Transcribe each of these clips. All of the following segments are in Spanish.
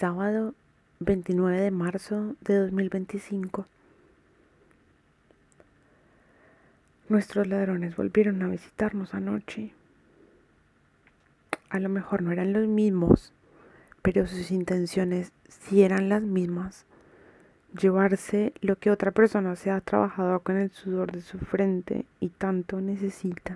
Sábado 29 de marzo de 2025. Nuestros ladrones volvieron a visitarnos anoche. A lo mejor no eran los mismos, pero sus intenciones sí eran las mismas. Llevarse lo que otra persona se ha trabajado con el sudor de su frente y tanto necesita.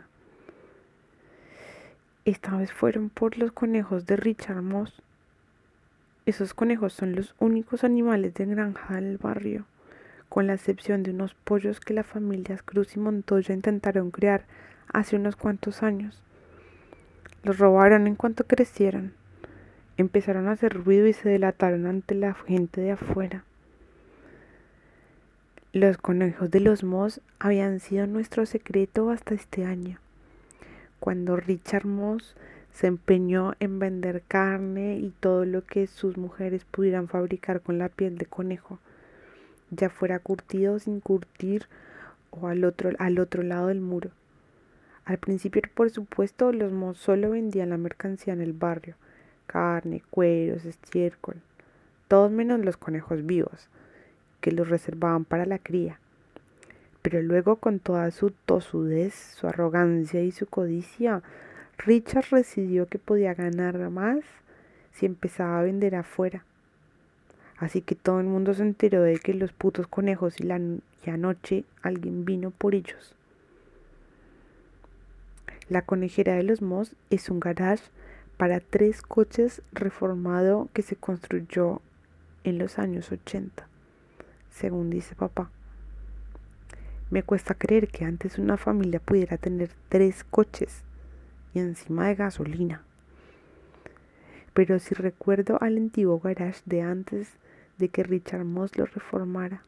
Esta vez fueron por los conejos de Richard Moss. Esos conejos son los únicos animales de granja del barrio, con la excepción de unos pollos que las familias Cruz y Montoya intentaron criar hace unos cuantos años. Los robaron en cuanto crecieron. Empezaron a hacer ruido y se delataron ante la gente de afuera. Los conejos de los Moss habían sido nuestro secreto hasta este año, cuando Richard Moss se empeñó en vender carne y todo lo que sus mujeres pudieran fabricar con la piel de conejo, ya fuera curtido o sin curtir o al otro lado del muro. Al principio, por supuesto, los Moss solo vendían la mercancía en el barrio: carne, cueros, estiércol, todos menos los conejos vivos, que los reservaban para la cría. Pero luego, con toda su tosudez, su arrogancia y su codicia, Richard decidió que podía ganar más si empezaba a vender afuera. Así que todo el mundo se enteró de que los putos conejos y anoche alguien vino por ellos. La conejera de los Moss es un garage para 3 coches reformado que se construyó en los años 80, según dice papá. Me cuesta creer que antes una familia pudiera tener 3 coches y encima de gasolina. Pero sí recuerdo al antiguo garage de antes de que Richard Moss lo reformara.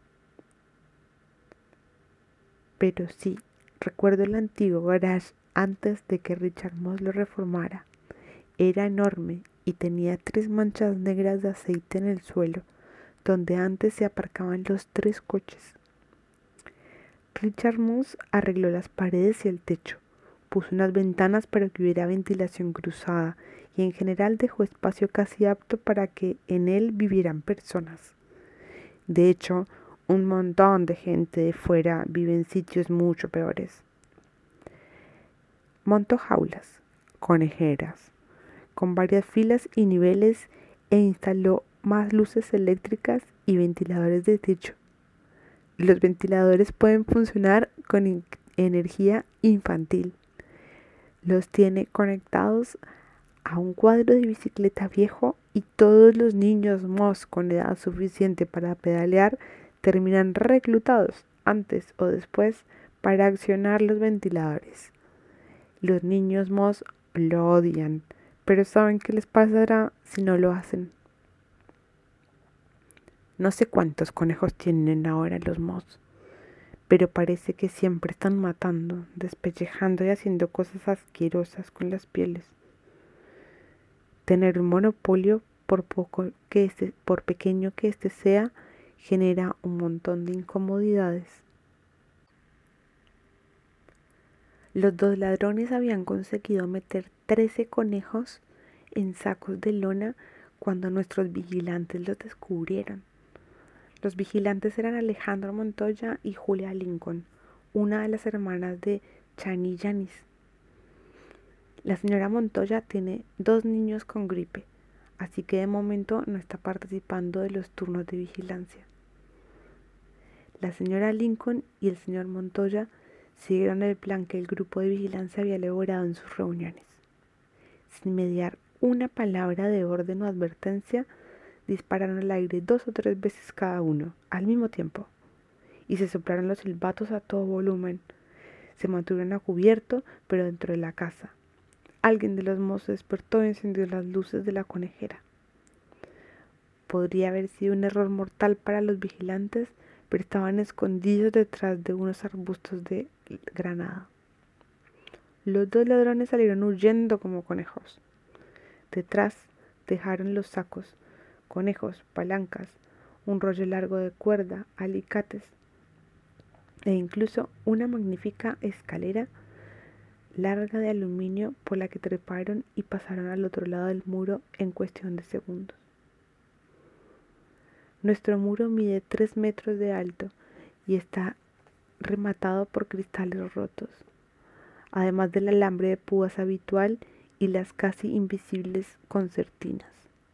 Era enorme y tenía 3 manchas negras de aceite en el suelo, donde antes se aparcaban los 3 coches. Richard Moss arregló las paredes y el techo, puso unas ventanas para que hubiera ventilación cruzada y en general dejó espacio casi apto para que en él vivieran personas. De hecho, un montón de gente de fuera vive en sitios mucho peores. Montó jaulas, conejeras, con varias filas y niveles e instaló más luces eléctricas y ventiladores de techo. Los ventiladores pueden funcionar con energía infantil. Los tiene conectados a un cuadro de bicicleta viejo y todos los niños Moss con edad suficiente para pedalear terminan reclutados antes o después para accionar los ventiladores. Los niños Moss lo odian, pero saben qué les pasará si no lo hacen. No sé cuántos conejos tienen ahora los Moss, pero parece que siempre están matando, despellejando y haciendo cosas asquerosas con las pieles. Tener un monopolio, por pequeño que este sea, genera un montón de incomodidades. Los 2 ladrones habían conseguido meter 13 conejos en sacos de lona cuando nuestros vigilantes los descubrieron. Los vigilantes eran Alejandro Montoya y Julia Lincoln, una de las hermanas de Chani Yanis. La señora Montoya tiene 2 niños con gripe, así que de momento no está participando de los turnos de vigilancia. La señora Lincoln y el señor Montoya siguieron el plan que el grupo de vigilancia había elaborado en sus reuniones. Sin mediar una palabra de orden o advertencia, dispararon al aire 2 o 3 veces cada uno, al mismo tiempo, y se soplaron los silbatos a todo volumen. Se mantuvieron a cubierto, pero dentro de la casa. Alguien de los Moss se despertó y encendió las luces de la conejera. Podría haber sido un error mortal para los vigilantes, pero estaban escondidos detrás de unos arbustos de granada. Los 2 ladrones salieron huyendo como conejos. Detrás dejaron los sacos, conejos, palancas, un rollo largo de cuerda, alicates e incluso una magnífica escalera larga de aluminio por la que treparon y pasaron al otro lado del muro en cuestión de segundos. Nuestro muro mide 3 metros de alto y está rematado por cristales rotos, además del alambre de púas habitual y las casi invisibles concertinas.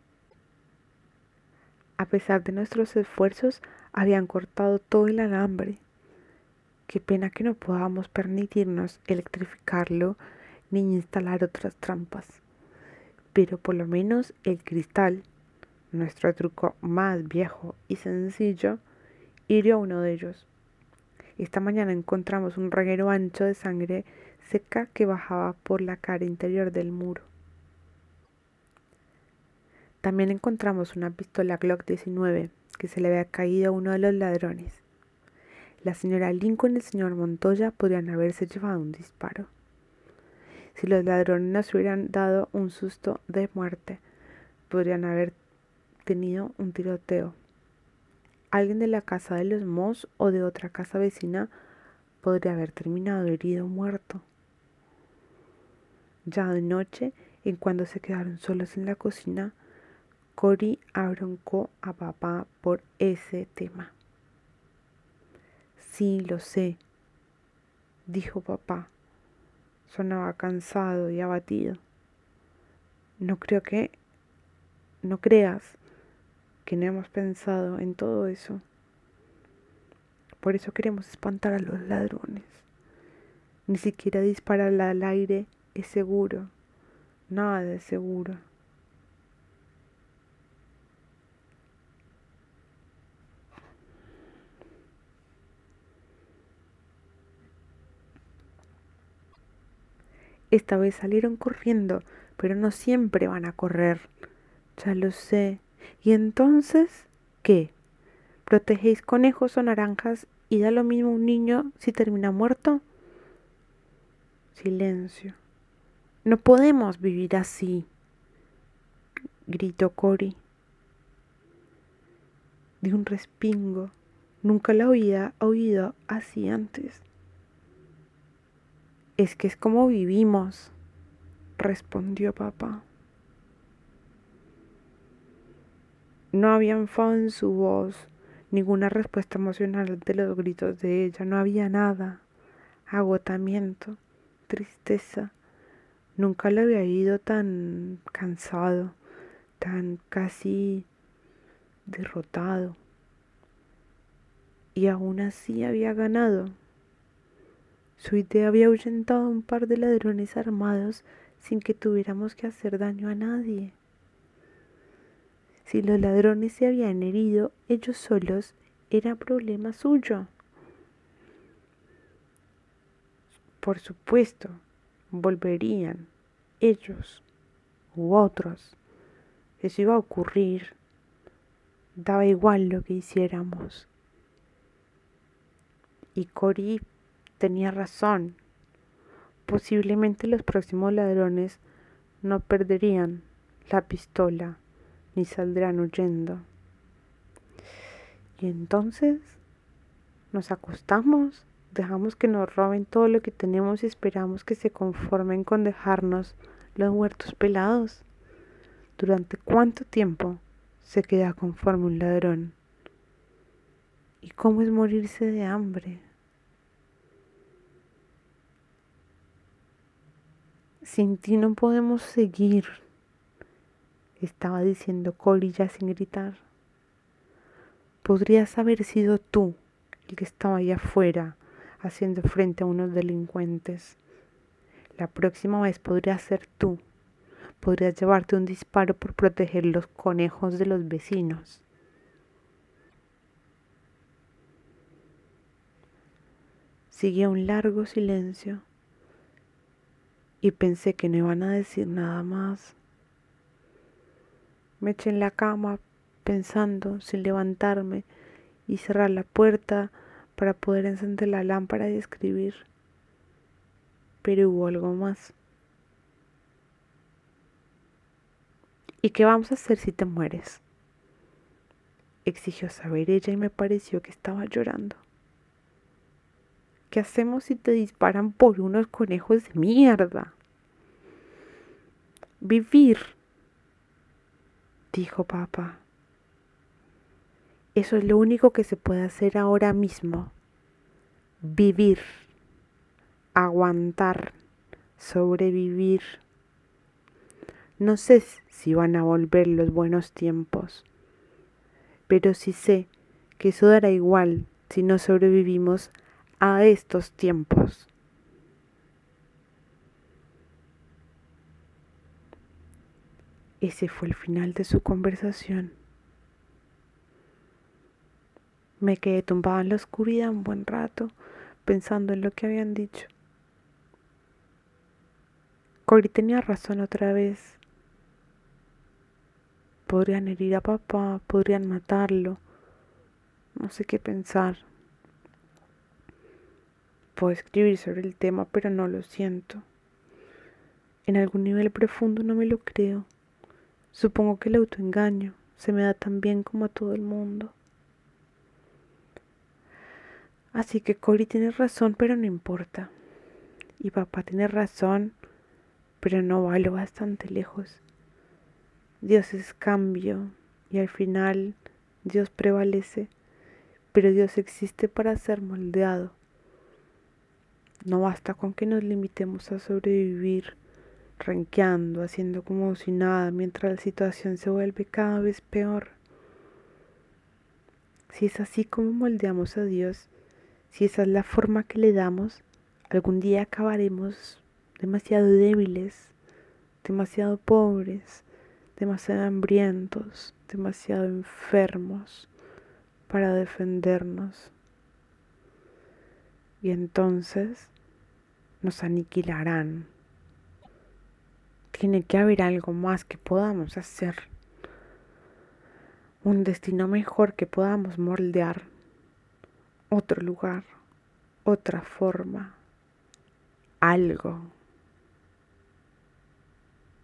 A pesar de nuestros esfuerzos, habían cortado todo el alambre. Qué pena que no podamos permitirnos electrificarlo ni instalar otras trampas. Pero por lo menos el cristal, nuestro truco más viejo y sencillo, hirió a uno de ellos. Esta mañana encontramos un reguero ancho de sangre seca que bajaba por la cara interior del muro. También encontramos una pistola Glock 19 que se le había caído a uno de los ladrones. La señora Lincoln y el señor Montoya podrían haberse llevado un disparo. Si los ladrones nos hubieran dado un susto de muerte, podrían haber tenido un tiroteo. Alguien de la casa de los Moss o de otra casa vecina podría haber terminado herido o muerto. Ya de noche, en cuando se quedaron solos en la cocina, Cory abroncó a papá por ese tema. Sí, lo sé, dijo papá. Sonaba cansado y abatido. No creas que no hemos pensado en todo eso. Por eso queremos espantar a los ladrones. Ni siquiera disparar al aire es seguro. Nada es seguro. Esta vez salieron corriendo, pero no siempre van a correr. Ya lo sé. ¿Y entonces qué? ¿Protegéis conejos o naranjas y da lo mismo un niño si termina muerto? Silencio. No podemos vivir así, gritó Cory. De un respingo. Nunca la había oído así antes. Es que es como vivimos, respondió papá. No había enfado en su voz, ninguna respuesta emocional ante los gritos de ella, no había nada. Agotamiento, tristeza. Nunca lo había oído tan cansado, tan casi derrotado. Y aún así había ganado. Su idea había ahuyentado a un par de ladrones armados sin que tuviéramos que hacer daño a nadie. Si los ladrones se habían herido ellos solos, era problema suyo. Por supuesto, volverían, ellos u otros. Eso iba a ocurrir. Daba igual lo que hiciéramos. Y Cory tenía razón. Posiblemente los próximos ladrones no perderían la pistola ni saldrán huyendo. Y entonces nos acostamos, dejamos que nos roben todo lo que tenemos y esperamos que se conformen con dejarnos los huertos pelados. ¿Durante cuánto tiempo se queda conforme un ladrón? ¿Y cómo es morirse de hambre? Sin ti no podemos seguir, estaba diciendo Cory ya sin gritar. Podrías haber sido tú el que estaba allá afuera haciendo frente a unos delincuentes. La próxima vez podrías ser tú. Podrías llevarte un disparo por proteger los conejos de los vecinos. Siguió un largo silencio y pensé que no iban a decir nada más. Me eché en la cama pensando sin levantarme y cerrar la puerta para poder encender la lámpara y escribir. Pero hubo algo más. ¿Y qué vamos a hacer si te mueres?, exigió saber ella y me pareció que estaba llorando. ¿Qué hacemos si te disparan por unos conejos de mierda? Vivir, dijo papá. Eso es lo único que se puede hacer ahora mismo. Vivir, aguantar, sobrevivir. No sé si van a volver los buenos tiempos, pero sí sé que eso dará igual si no sobrevivimos a estos tiempos. Ese fue el final de su conversación. Me quedé tumbada en la oscuridad un buen rato, pensando en lo que habían dicho. Cory tenía razón otra vez. Podrían herir a papá, podrían matarlo. No sé qué pensar. Puedo escribir sobre el tema, pero no lo siento. En algún nivel profundo no me lo creo. Supongo que el autoengaño se me da tan bien como a todo el mundo. Así que Cory tiene razón, pero no importa. Y papá tiene razón, pero no va lo bastante lejos. Dios es cambio y al final Dios prevalece, pero Dios existe para ser moldeado. No basta con que nos limitemos a sobrevivir, renqueando, haciendo como si nada, mientras la situación se vuelve cada vez peor. Si es así como moldeamos a Dios, si esa es la forma que le damos, algún día acabaremos demasiado débiles, demasiado pobres, demasiado hambrientos, demasiado enfermos para defendernos. Y entonces nos aniquilarán. Tiene que haber algo más que podamos hacer. Un destino mejor que podamos moldear. Otro lugar, otra forma, algo.